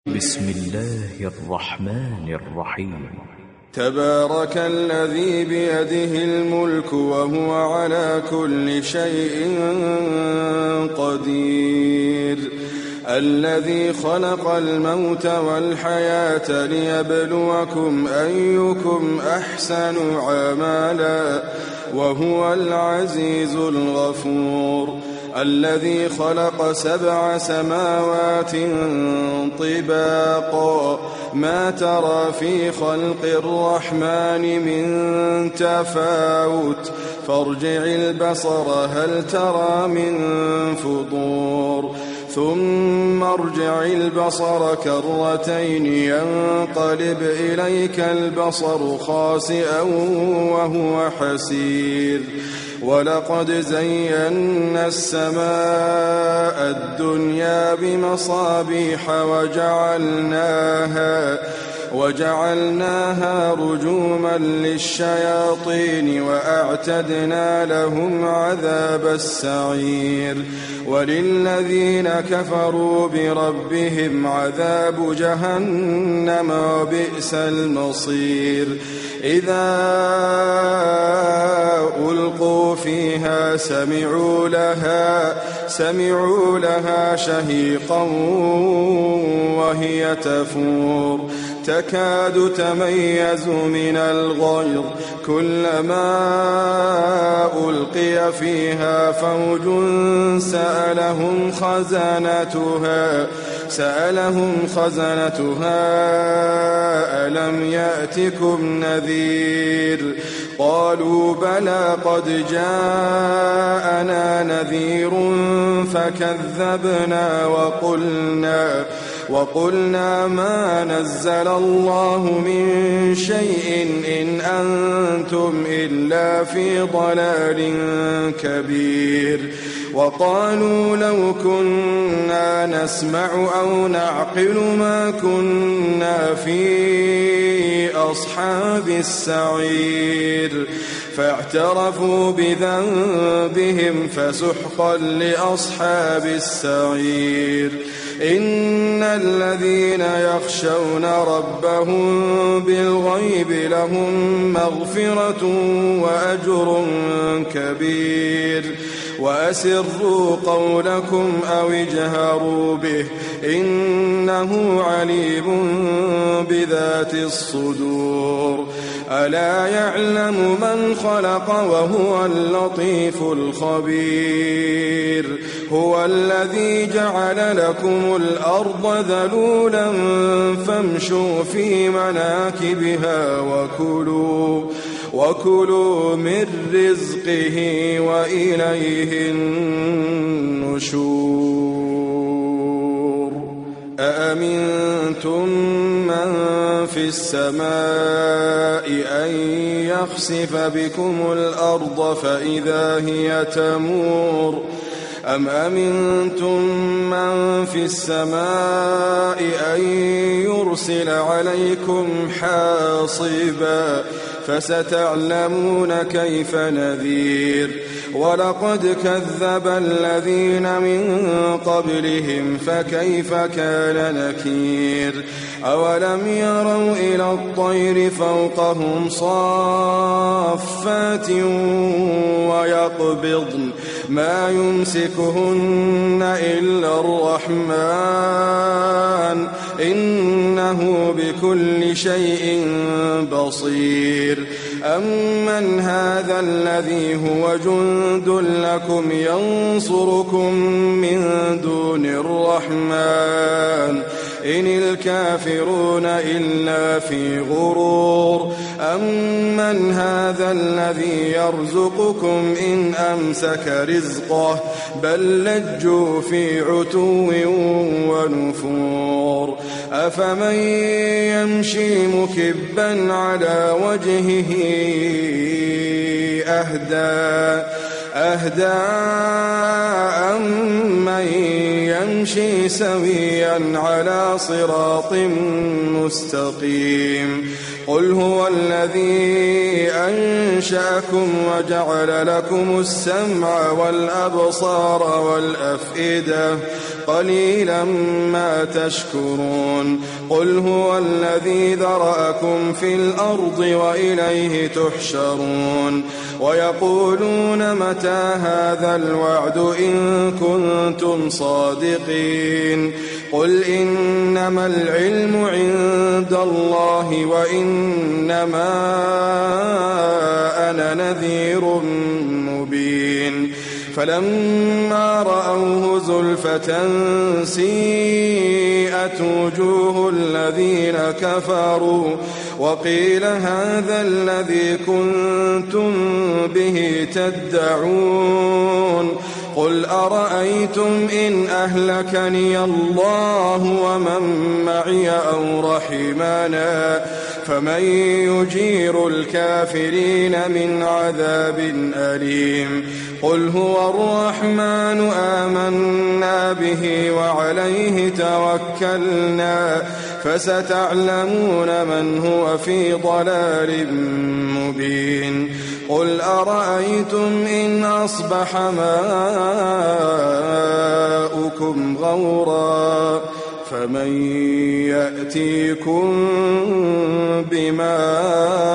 بسم الله الرحمن الرحيم. تبارك الذي بيده الملك وهو على كل شيء قدير، الذي خلق الموت والحياة ليبلوكم أيكم أحسن عملا وهو العزيز الغفور، الذي خلق 7 سماوات طباقا ما ترى في خلق الرحمن من تفاوت فارجع البصر هل ترى من فطور ثم ارجع البصر كرتين ينقلب إليك البصر خاسئا وهو حسير، ولقد زينا السماء الدنيا بمصابيح وجعلناها رجوما للشياطين وأعتدنا لهم عذاب السعير، وللذين كفروا بربهم عذاب جهنم وبئس المصير. إذا ألقوا فيها سمعوا لها شهيقا وهي تفور تكاد تميز من الغيظ، كلما ألقي فيها فوج سألهم خزنتها ألم يأتكم نذير؟ قالوا بلى قد جاءنا نذير فكذبنا وقلنا ما نزل الله من شيء إن أنتم إلا في ضلال كبير. وقالوا لو كنا نسمع أو نعقل ما كنا في أصحاب السعير، فاعترفوا بذنبهم فسحقا لأصحاب السعير. إن الذين يخشون ربهم بالغيب لهم مغفرة وأجر كبير. وأسروا قولكم أو اجهروا به إنه عليم بذات الصدور. ألا يعلم من خلق وهو اللطيف الخبير. هو الذي جعل لكم الأرض ذلولا فامشوا في مناكبها وكلوا من رزقه وإليه النشور. أأمنتم من في السماء أن يخسف بكم الأرض فإذا هي تمور أم أمنتم من في السماء أن يرسل عليكم حاصبا فستعلمون كيف نذير. ولقد كذب الذين من قبلهم فكيف كان نكير. أولم يروا إلى الطير فوقهم صافات ويقبضن ما يمسكهن إلا الرحمن إنه بكل شيء بصير. أمن هذا الذي هو جند لكم ينصركم من دون الرحمن إن الكافرون إلا في غرور. أمن هذا الذي يرزقكم إن أمسك رزقه بل لجوا في عتو ونفور. أفمن يمشي مكبا على وجهه أهدى أمن يمشي سويا على صراط مستقيم. قل هو الذي أنشأكم وجعل لكم السمع والأبصار والأفئدة قليلا ما تشكرون قل هو الذي ذرأكم في الأرض وإليه تحشرون ويقولون متى هذا الوعد إن كنتم صادقين قل إنما العلم عند الله وإنما أنا نذير مبين فلما رأوه زلفة سيئت وجوه الذين كفروا وقيل هذا الذي كنتم به تدعون قل أرأيتم إن أهلكني الله ومن معي أو رحمنا فمن يجير الكافرين من عذاب أليم قل هو الرحمن آمنا به وعليه توكلنا فستعلمون من هو في ضلال مبين قل أرأيتم إن أصبح ماؤكم غورا فمن يأتيكم بماء